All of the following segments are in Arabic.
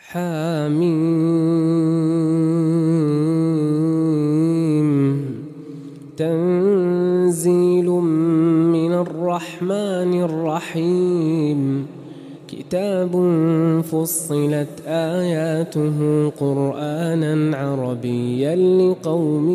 حميم تنزيل من الرحمن الرحيم كتاب فصلت آياته قرآنا عربيا لقوم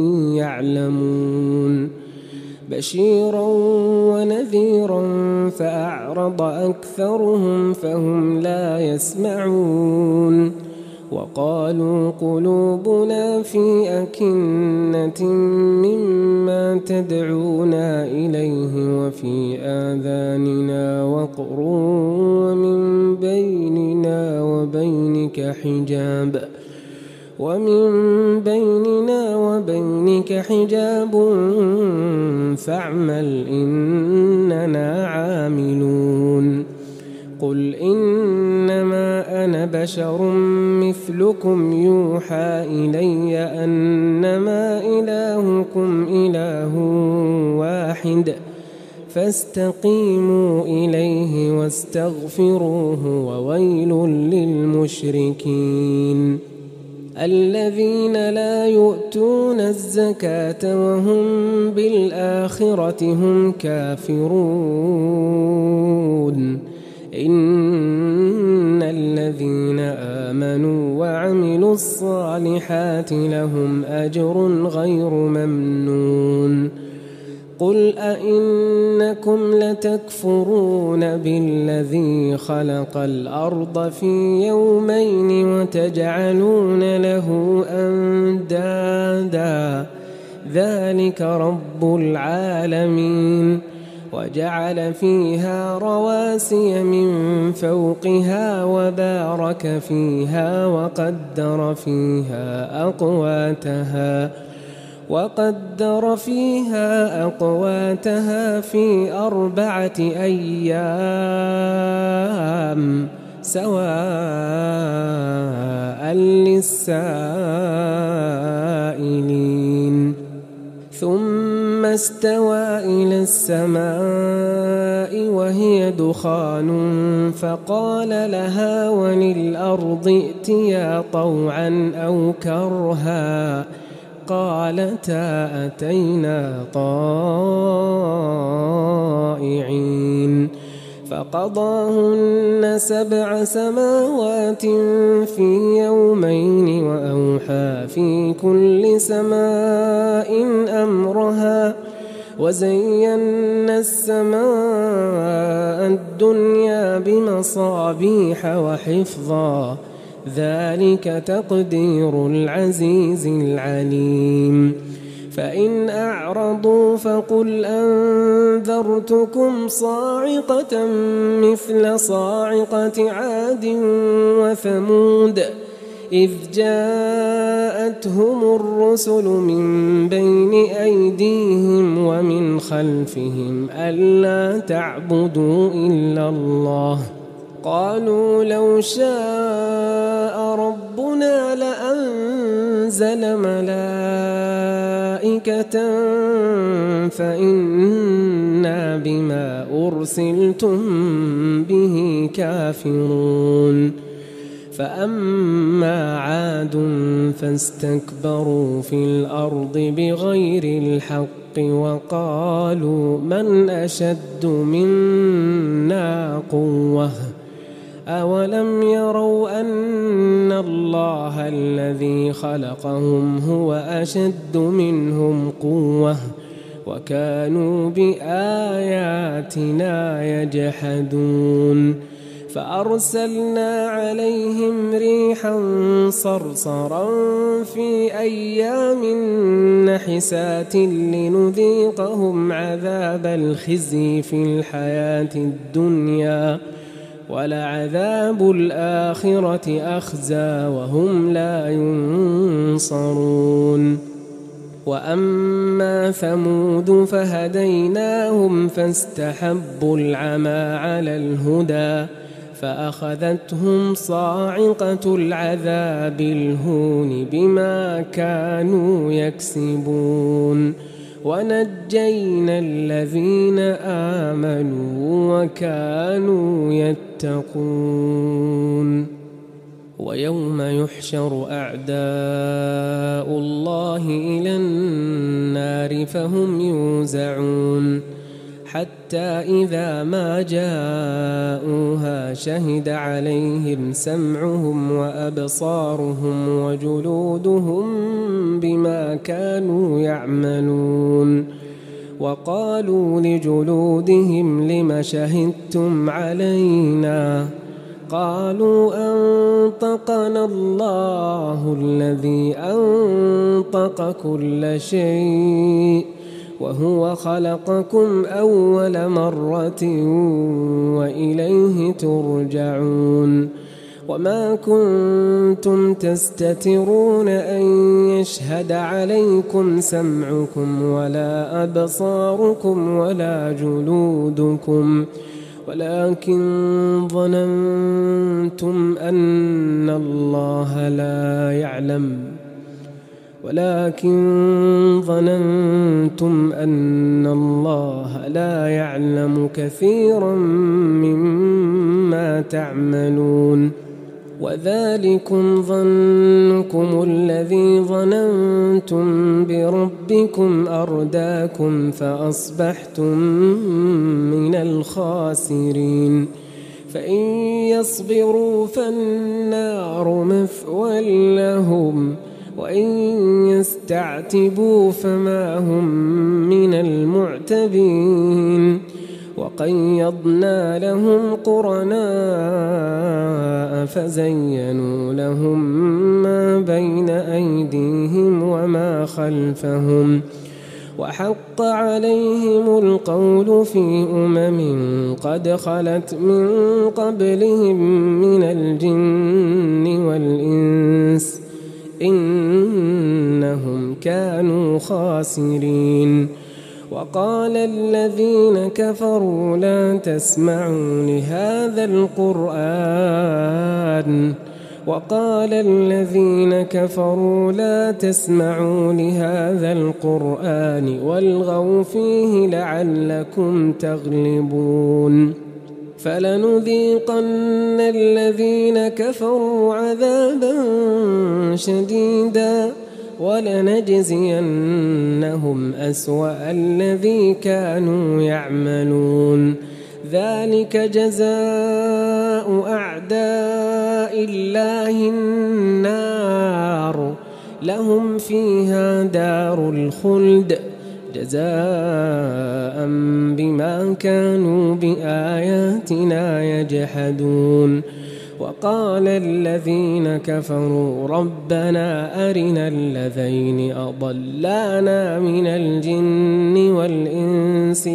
يعلمون بشيرا ونذيرا فأعرض أكثرهم فهم لا يسمعون وقالوا قلوبنا في أكنة مما تدعونا إليه وفي آذاننا وقر ومن بيننا وبينك حجاب فاعمل إننا عاملون قل إنما أنا بشر مثلكم يوحى إلي أنما إلهكم إله واحد فاستقيموا إليه واستغفروه وويل للمشركين الذين لا يؤتون الزكاة وهم بالآخرة هم كافرون إن الذين آمنوا وعملوا الصالحات لهم أجر غير ممنون قل أئنكم لتكفرون بالذي خلق الأرض في يومين وتجعلون له أندادا ذلك رب العالمين وجعل فيها رواسي من فوقها وبارك فيها وقدر فيها أقواتها في 4 أيام سواء للسائلين ثم استوى إلى السماء وهي دخان فقال لها وللأرض ائتيا طوعا أو كرها قالتا أتينا طائعين فقضاهن 7 سماوات في يومين وأوحى في كل سماء أمرها وزينا السماء الدنيا بمصابيح وحفظا ذلك تقدير العزيز العليم فإن أعرضوا فقل أنذرتكم صاعقة مثل صاعقة عاد وثمود إذ جاءتهم الرسل من بين أيديهم ومن خلفهم ألا تعبدوا إلا الله قالوا لو شاء ربنا لأنزل ملائكة فإنا بما أرسلتم به كافرون فأما عاد فاستكبروا في الأرض بغير الحق وقالوا من أشد منا قوة أولم يروا أن الله الذي خلقهم هو أشد منهم قوة وكانوا بآياتنا يجحدون فأرسلنا عليهم ريحا صرصرا في أيام نحسات لنذيقهم عذاب الخزي في الحياة الدنيا ولعذاب الآخرة أخزى وهم لا ينصرون وأما ثمود فهديناهم فاستحبوا العمى على الهدى فأخذتهم صاعقة العذاب الهون بما كانوا يكسبون ونجينا الذين آمنوا وكانوا يتقون ويوم يحشر أعداء الله إلى النار فهم يوزعون حتى إذا ما جاءوها شهد عليهم سمعهم وأبصارهم وجلودهم بما كانوا يعملون وقالوا لجلودهم لم شهدتم علينا قالوا أنطقنا الله الذي أنطق كل شيء وهو خلقكم أول مرة وإليه ترجعون وما كنتم تستترون أن يشهد عليكم سمعكم ولا أبصاركم ولا جلودكم ولكن ظننتم أن الله لا يعلم كثيرا مما تعملون وذلكم ظنكم الذي ظننتم بربكم أرداكم فأصبحتم من الخاسرين فإن يصبروا فالنار مثوى لهم وإن يستعتبوا فما هم من المعتبين وقيضنا لهم قرناء فزينوا لهم ما بين أيديهم وما خلفهم وحق عليهم القول في قد خلت من قبلهم من الجن والإنس إنهم كانوا خاسرين وقال الذين كفروا لا تسمعوا لهذا القرآن والغوا فيه لعلكم تغلبون فلنذيقن الذين كفروا عذابا شديدا ولنجزينهم أسوأ الذي كانوا يعملون ذلك جزاء أعداء الله النار لهم فيها دار الخلد جزاء بما كانوا بآياتنا يجحدون وقال الذين كفروا ربنا أرنا الذين أضلانا من الجن والإنس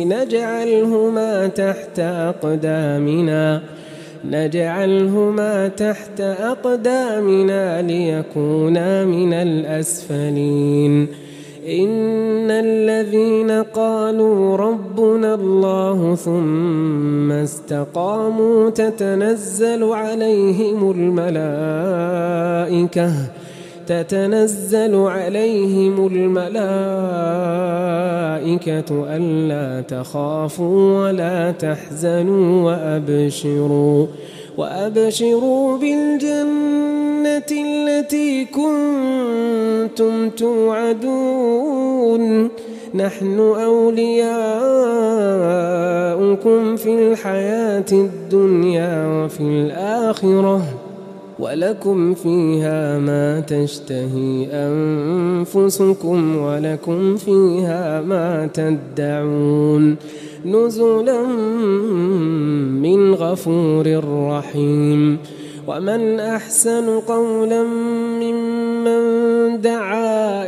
نجعلهما تحت أقدامنا ليكونا من الأسفلين إن الذين قالوا ربنا الله ثم استقاموا تتنزل عليهم الملائكة ألا تخافوا ولا تحزنوا وأبشروا بالجنة التي كنتم توعدون نحن أولياؤكم في الحياة الدنيا وفي الآخرة ولكم فيها ما تشتهي أنفسكم ولكم فيها ما تدعون نزلا من غفور رحيم ومن أحسن قولا ممن دعا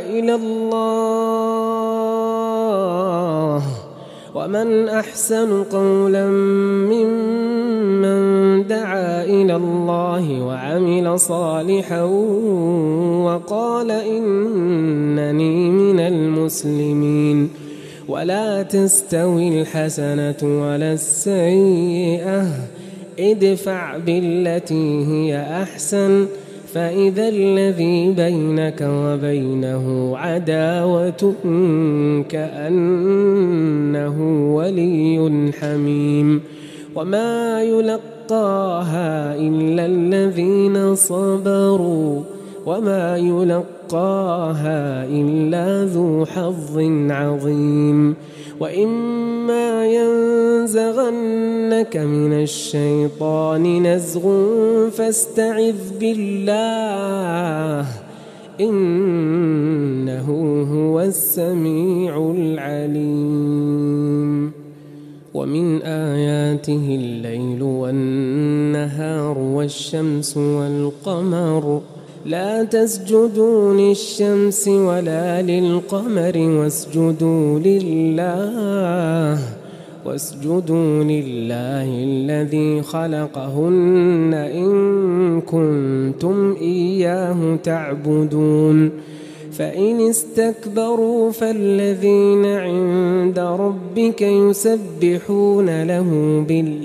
إلى الله وعمل صالحا وقال إنني من المسلمين ولا تستوي الحسنة ولا السيئة ادفع بالتي هي أحسن فإذا الذي بينك وبينه عداوة كأنه ولي حميم وما يلقاها يلقاها إلا الذين صبروا وما يلقاها إلا ذو حظ عظيم. وإما ينزغنك من الشيطان نزغ فاستعذ بالله إنه هو السميع العليم. ومن آياته الليل والنهار والشمس والقمر لا تسجدوا للشمس ولا للقمر واسجدوا لله الذي خلقهن إن كنتم إياه تعبدون. فإن استكبروا فالذين عند ربك يسبحون له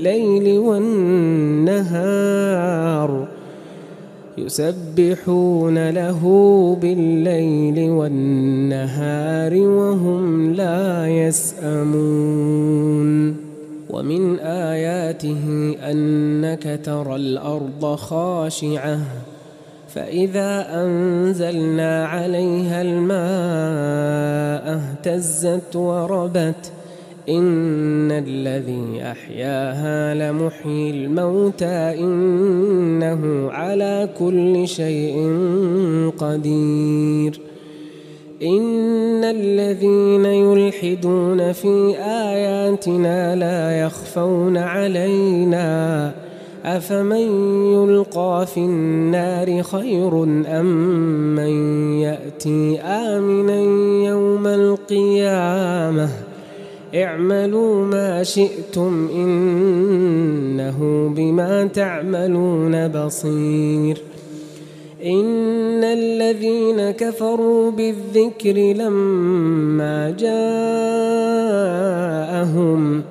بالليل والنهار وهم لا يسأمون. ومن آياته أنك ترى الأرض خاشعة فإذا أنزلنا عليها الماء اهتزت وربت إن الذي أحياها لمحيي الموتى إنه على كل شيء قدير. إن الذين يلحدون في آياتنا لا يخفون علينا أفمن يلقى في النار خير أم من يأتي آمنا يوم القيامة اعملوا ما شئتم إنه بما تعملون بصير. إن الذين كفروا بالذكر لما جاءهم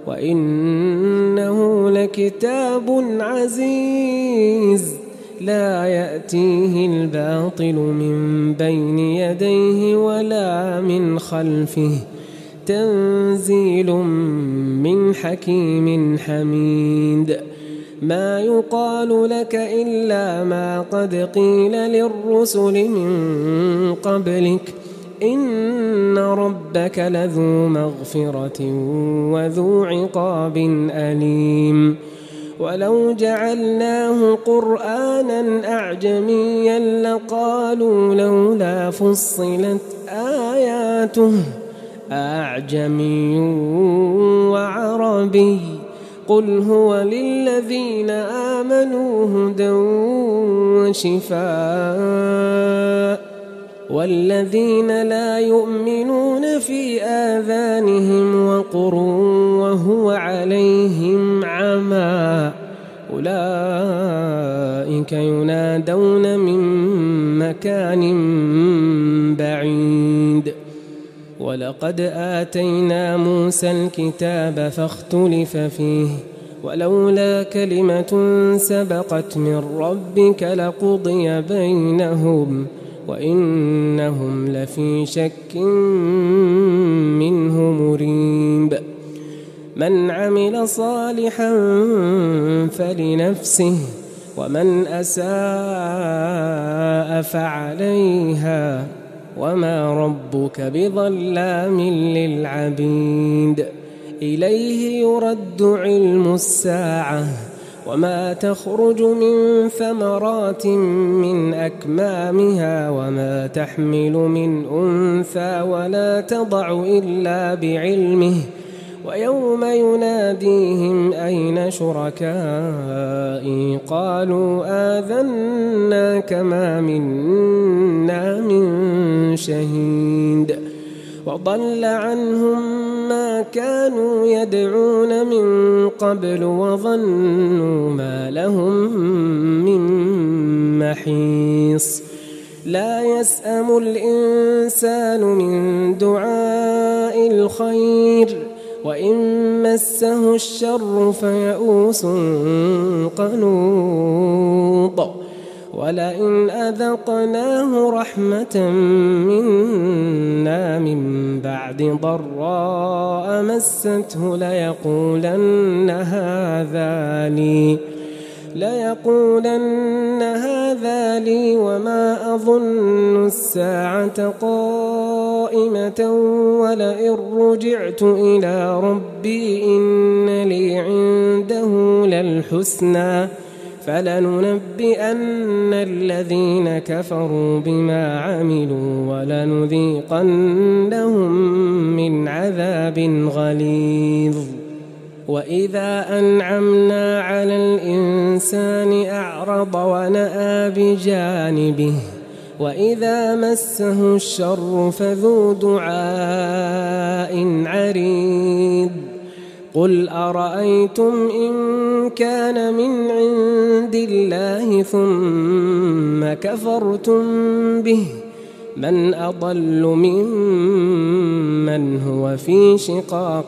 وإنه لكتاب عزيز لا يأتيه الباطل من بين يديه ولا من خلفه تنزيل من حكيم حميد. ما يقال لك إلا ما قد قيل للرسل من قبلك إن ربك لذو مغفرة وذو عقاب أليم. ولو جعلناه قرآنا أعجميا لقالوا لولا فصلت آياته أعجمي وعربي قل هو للذين آمنوا هدى وشفاء والذين لا يؤمنون في آذانهم وقر وهو عليهم عمى أولئك ينادون من مكان بعيد. ولقد آتينا موسى الكتاب فاختلف فيه ولولا كلمة سبقت من ربك لقضي بينهم وإنهم لفي شك منه مريب. من عمل صالحا فلنفسه ومن أساء فعليها وما ربك بظلام للعبيد. إليه يرد علم الساعة وما تخرج من ثمرات من أكمامها وما تحمل من أنثى ولا تضع إلا بعلمه ويوم يناديهم أين شركائي قالوا آذناك ما منا من شهيد وضل عنهم ما كانوا يدعون من قبل وظنوا ما لهم من محيص. لا يسأم الإنسان من دعاء الخير وإن مسه الشر فيئوس قنوط. ولئن أذقناه رحمة منا من بعد ضراء مسته ليقولن هذا لي وما أظن الساعة قائمة ولئن رجعت إلى ربي إن لي عنده للحسنى فلننبئن الذين كفروا بما عملوا ولنذيقنهم من عذاب غليظ. وإذا أنعمنا على الإنسان أعرض ونأى بجانبه وإذا مسه الشر فذو دعاء عريض. قل أرأيتم إن كان من عند الله ثم كفرتم به من أضل ممن هو في شقاق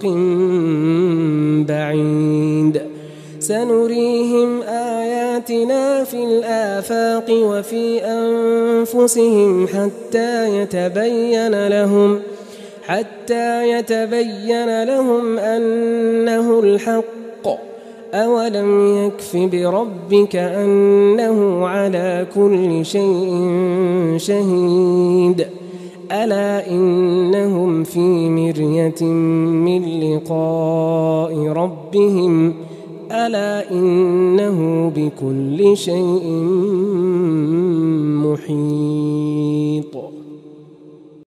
بعيد. سنريهم آياتنا في الآفاق وفي أنفسهم حتى يتبين لهم أنه الحق. أولم يكف بربك أنه على كل شيء شهيد. ألا إنهم في مرية من لقاء ربهم ألا إنه بكل شيء محيط.